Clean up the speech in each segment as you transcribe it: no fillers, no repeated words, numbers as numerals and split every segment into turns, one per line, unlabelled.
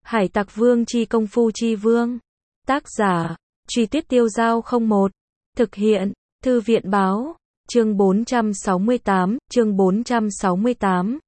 Hải Tặc Vương chi công phu chi vương. Tác giả, Truy Tiết Tiêu Dao 01. Thực hiện, Thư viện báo. Chương 468.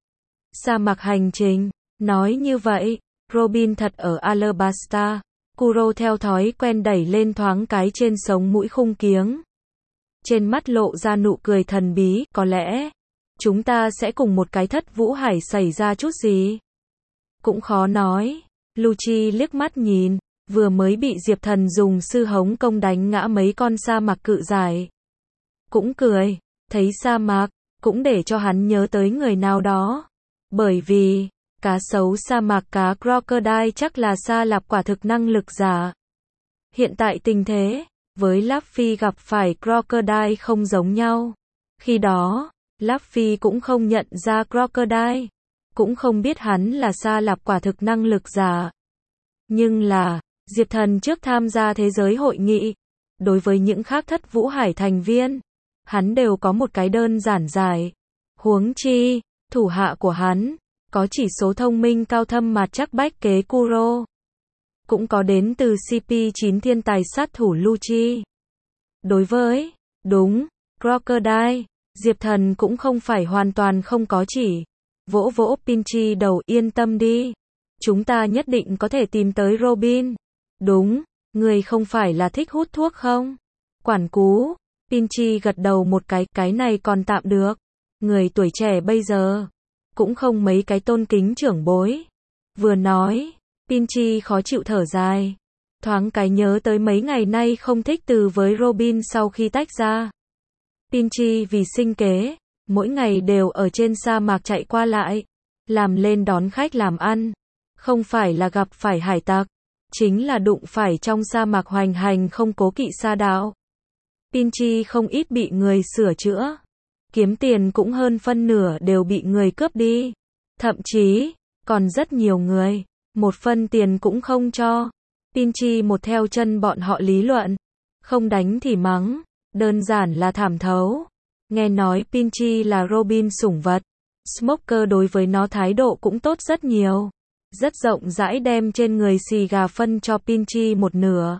Sa mạc hành trình. Nói như vậy, Robin thật ở Alabasta. Kuro theo thói quen đẩy lên thoáng cái trên sống mũi khung kiếng. Trên mắt lộ ra nụ cười thần bí, có lẽ chúng ta sẽ cùng một cái thất vũ hải xảy ra chút gì. Cũng khó nói. Lucci liếc mắt nhìn, vừa mới bị Diệp Thần dùng sư hống công đánh ngã mấy con sa mạc cự dài. Cũng cười, thấy sa mạc, cũng để cho hắn nhớ tới người nào đó. Bởi vì, cá sấu sa mạc cá crocodile chắc là Sa Lạp quả thực năng lực giả. Hiện tại tình thế, với Luffy gặp phải crocodile không giống nhau. Khi đó, Luffy cũng không nhận ra crocodile, cũng không biết hắn là Sa Lạp quả thực năng lực giả. Nhưng là, Diệp Thần trước tham gia thế giới hội nghị, đối với những khác thất vũ hải thành viên, hắn đều có một cái đơn giản giải. Huống chi, thủ hạ của hắn, có chỉ số thông minh cao thâm mà chắc bách kế Kuro. Cũng có đến từ CP9 thiên tài sát thủ Lucci. Đối với, đúng, crocodile, Diệp Thần cũng không phải hoàn toàn không có chỉ. Vỗ vỗ Pinchy đầu, yên tâm đi. Chúng ta nhất định có thể tìm tới Robin. Đúng, người không phải là thích hút thuốc không? Quản cú. Pinchy gật đầu một cái này còn tạm được. Người tuổi trẻ bây giờ, cũng không mấy cái tôn kính trưởng bối. Vừa nói, Pinchy khó chịu thở dài. Thoáng cái nhớ tới mấy ngày nay không thích từ với Robin sau khi tách ra. Pinchy vì sinh kế, mỗi ngày đều ở trên sa mạc chạy qua lại, làm lên đón khách làm ăn. Không phải là gặp phải hải tặc, chính là đụng phải trong sa mạc hoành hành không cố kỵ sa đạo. Pinchy không ít bị người sửa chữa, kiếm tiền cũng hơn phân nửa đều bị người cướp đi. Thậm chí, còn rất nhiều người, một phân tiền cũng không cho. Pinchy một theo chân bọn họ lý luận, không đánh thì mắng, đơn giản là thảm thấu. Nghe nói Pinchy là Robin sủng vật, Smoker đối với nó thái độ cũng tốt rất nhiều. Rất rộng rãi đem trên người xì gà phân cho Pinchy một nửa.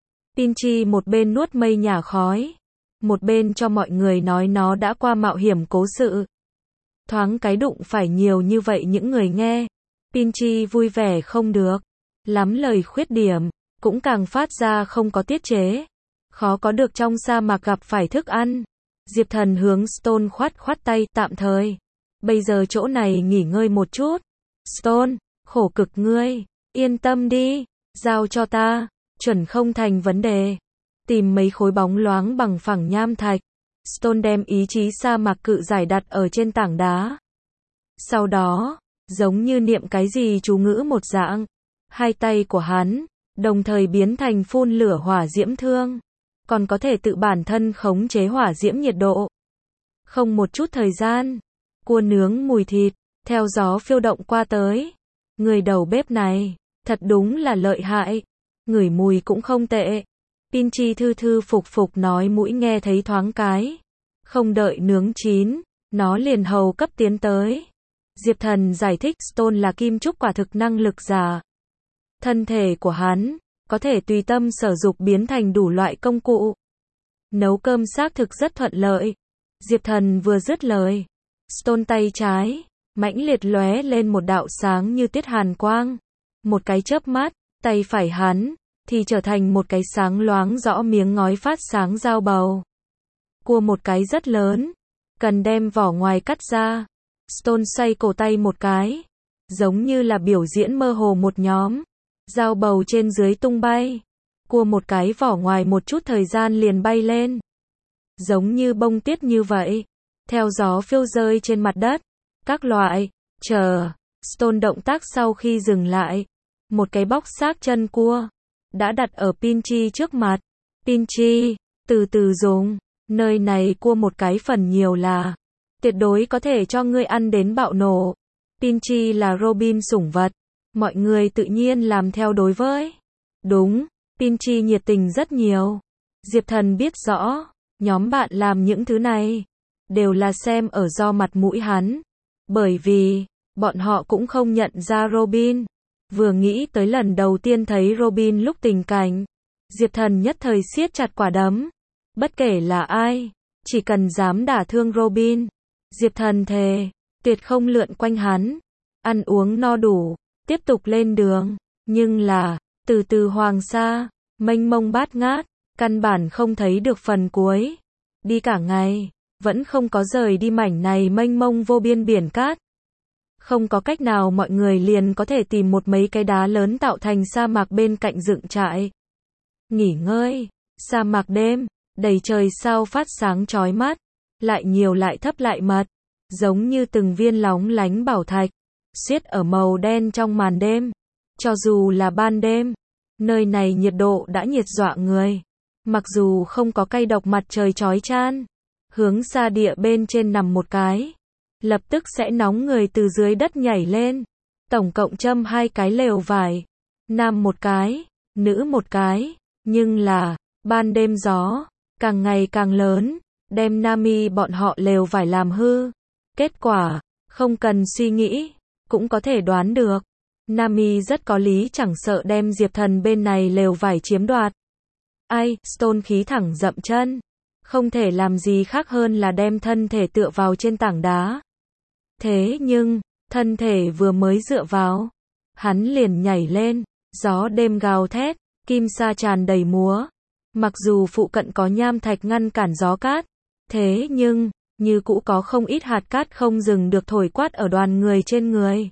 Pinchy một bên nuốt mây nhả khói, một bên cho mọi người nói nó đã qua mạo hiểm cố sự. Thoáng cái đụng phải nhiều như vậy những người nghe, Pinchy vui vẻ không được. Lắm lời khuyết điểm, cũng càng phát ra không có tiết chế. Khó có được trong sa mạc gặp phải thức ăn. Diệp Thần hướng Stone khoát tay, tạm thời. Bây giờ chỗ này nghỉ ngơi một chút. Stone, khổ cực ngươi, yên tâm đi, giao cho ta, chuẩn không thành vấn đề. Tìm mấy khối bóng loáng bằng phẳng nham thạch. Stone đem ý chí sa mạc cự giải đặt ở trên tảng đá. Sau đó, giống như niệm cái gì chú ngữ một dạng, hai tay của hắn, đồng thời biến thành phun lửa hỏa diễm thương. Còn có thể tự bản thân khống chế hỏa diễm nhiệt độ. Không một chút thời gian, cua nướng mùi thịt, theo gió phiêu động qua tới. Người đầu bếp này, thật đúng là lợi hại. Ngửi mùi cũng không tệ. Pinchy thư phục nói mũi nghe thấy thoáng cái. Không đợi nướng chín, nó liền hầu cấp tiến tới. Diệp Thần giải thích Stone là kim trúc quả thực năng lực giả. Thân thể của hắn, có thể tùy tâm sở dục biến thành đủ loại công cụ. Nấu cơm xác thực rất thuận lợi. Diệp Thần vừa dứt lời, Stone tay trái, mãnh liệt lóe lên một đạo sáng như tiết hàn quang. Một cái chớp mắt, tay phải hắn, thì trở thành một cái sáng loáng rõ miếng ngói phát sáng dao bầu. Cua một cái rất lớn, cần đem vỏ ngoài cắt ra. Stone xoay cổ tay một cái, giống như là biểu diễn mơ hồ một nhóm. Dao bầu trên dưới tung bay. Cua một cái vỏ ngoài một chút thời gian liền bay lên. Giống như bông tuyết như vậy. Theo gió phiêu rơi trên mặt đất. Các loại. Chờ. Stone động tác sau khi dừng lại. Một cái bóc xác chân cua. Đã đặt ở Pinchy trước mặt. Pinchy. Từ từ dùng. Nơi này cua một cái phần nhiều là. Tuyệt đối có thể cho ngươi ăn đến bạo nổ. Pinchy là Robin sủng vật. Mọi người tự nhiên làm theo đối với. Đúng, Pinchy nhiệt tình rất nhiều. Diệp Thần biết rõ, nhóm bạn làm những thứ này, đều là xem ở do mặt mũi hắn. Bởi vì, bọn họ cũng không nhận ra Robin. Vừa nghĩ tới lần đầu tiên thấy Robin lúc tình cảnh, Diệp Thần nhất thời siết chặt quả đấm. Bất kể là ai, chỉ cần dám đả thương Robin, Diệp Thần thề, tuyệt không lượn quanh hắn. Ăn uống no đủ, tiếp tục lên đường. Nhưng là, từ từ hoàng sa, mênh mông bát ngát, căn bản không thấy được phần cuối. Đi cả ngày, vẫn không có rời đi mảnh này mênh mông vô biên biển cát. Không có cách nào mọi người liền có thể tìm một mấy cái đá lớn tạo thành sa mạc bên cạnh dựng trại. Nghỉ ngơi, sa mạc đêm, đầy trời sao phát sáng chói mắt, lại nhiều lại thấp lại mật, giống như từng viên lóng lánh bảo thạch, xiết ở màu đen trong màn đêm. Cho dù là ban đêm, nơi này nhiệt độ đã nhiệt dọa người. Mặc dù không có cây độc mặt trời chói chan, hướng xa địa bên trên nằm một cái, lập tức sẽ nóng người từ dưới đất nhảy lên. Tổng cộng châm 2 cái lều vải, nam một cái, nữ một cái. Nhưng là, ban đêm gió, càng ngày càng lớn, đem Nami bọn họ lều vải làm hư. Kết quả, không cần suy nghĩ, cũng có thể đoán được. Nami rất có lý chẳng sợ đem Diệp Thần bên này lều vải chiếm đoạt. Ai, Stone khí thẳng dậm chân. Không thể làm gì khác hơn là đem thân thể tựa vào trên tảng đá. Thế nhưng, thân thể vừa mới dựa vào, hắn liền nhảy lên, gió đêm gào thét, kim sa tràn đầy múa. Mặc dù phụ cận có nham thạch ngăn cản gió cát, thế nhưng, như cũ có không ít hạt cát không dừng được thổi quát ở đoàn người trên người.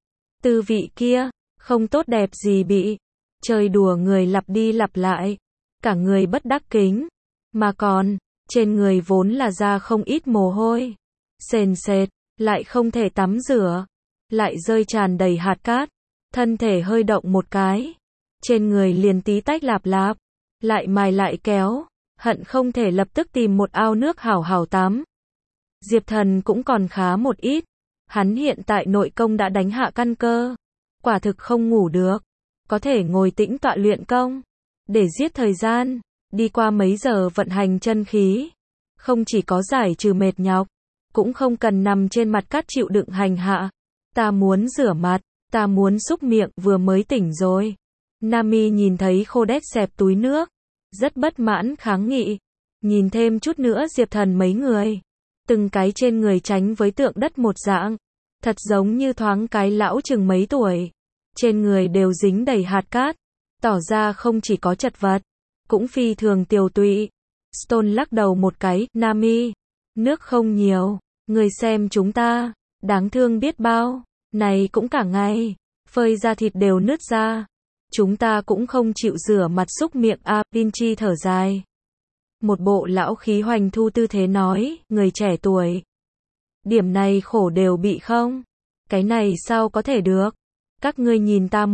Tư vị kia, không tốt đẹp gì bị chơi đùa người lặp đi lặp lại, cả người bất đắc kính, mà còn, trên người vốn là ra không ít mồ hôi, sền sệt, lại không thể tắm rửa, lại rơi tràn đầy hạt cát, thân thể hơi động một cái, trên người liền tí tách lạp lạp, lại mài lại kéo, hận không thể lập tức tìm một ao nước hảo hảo tắm. Diệp Thần cũng còn khá một ít, hắn hiện tại nội công đã đánh hạ căn cơ, quả thực không ngủ được, có thể ngồi tĩnh tọa luyện công, để giết thời gian, đi qua mấy giờ vận hành chân khí, không chỉ có giải trừ mệt nhọc, cũng không cần nằm trên mặt cát chịu đựng hành hạ. Ta muốn rửa mặt, ta muốn xúc miệng, vừa mới tỉnh rồi. Nami nhìn thấy khô đét xẹp túi nước, rất bất mãn kháng nghị. Nhìn thêm chút nữa Diệp Thần mấy người, từng cái trên người tránh với tượng đất một dạng, thật giống như thoáng cái lão chừng mấy tuổi. Trên người đều dính đầy hạt cát, tỏ ra không chỉ có chật vật, cũng phi thường tiều tụy. Stone lắc đầu một cái, Nami, nước không nhiều, người xem chúng ta, đáng thương biết bao, này cũng cả ngày, phơi ra thịt đều nứt ra. Chúng ta cũng không chịu rửa mặt xúc miệng à, Pinchi thở dài. Một bộ lão khí hoành thu tư thế nói, người trẻ tuổi. Điểm này khổ đều bị không? Cái này sao có thể được? Các ngươi nhìn ta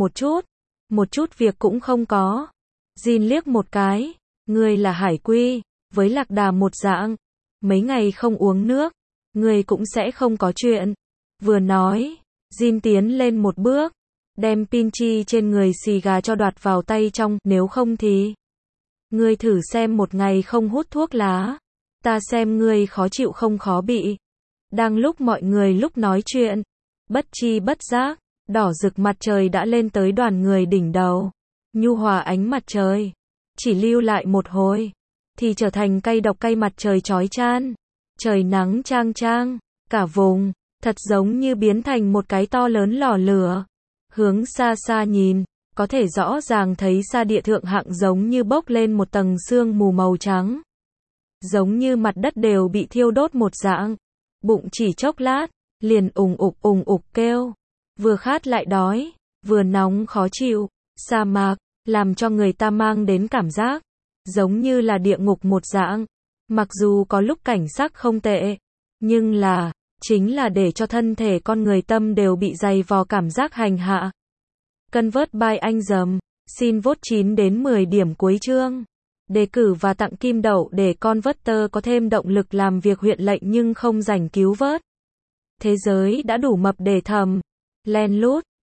một chút việc cũng không có. Jin liếc một cái, ngươi là hải quy, với lạc đà một dạng. Mấy ngày không uống nước, ngươi cũng sẽ không có chuyện. Vừa nói, Jin tiến lên một bước, đem Pinchi trên người xì gà cho đoạt vào tay trong, nếu không thì ngươi thử xem một ngày không hút thuốc lá, ta xem ngươi khó chịu không khó bị. Đang lúc mọi người lúc nói chuyện, bất chi bất giác, đỏ rực mặt trời đã lên tới đoàn người đỉnh đầu. Nhu hòa ánh mặt trời, chỉ lưu lại một hồi, thì trở thành cây độc cây mặt trời chói chan. Trời nắng chang chang, cả vùng, thật giống như biến thành một cái to lớn lò lửa. Hướng xa xa nhìn, có thể rõ ràng thấy xa địa thượng hạng giống như bốc lên một tầng sương mù màu trắng. Giống như mặt đất đều bị thiêu đốt một dạng. Bụng chỉ chốc lát, liền ùng ục kêu. Vừa khát lại đói, vừa nóng khó chịu. Sa mạc, làm cho người ta mang đến cảm giác giống như là địa ngục một dạng. Mặc dù có lúc cảnh sắc không tệ, nhưng là, chính là để cho thân thể con người tâm đều bị dày vò cảm giác hành hạ. Convert by anh dầm, xin vote 9 đến 10 điểm cuối chương. Đề cử và tặng kim đậu để Converter có thêm động lực làm việc huyện lệnh nhưng không rảnh cứu vớt. Thế giới đã đủ mập để thầm, len lút.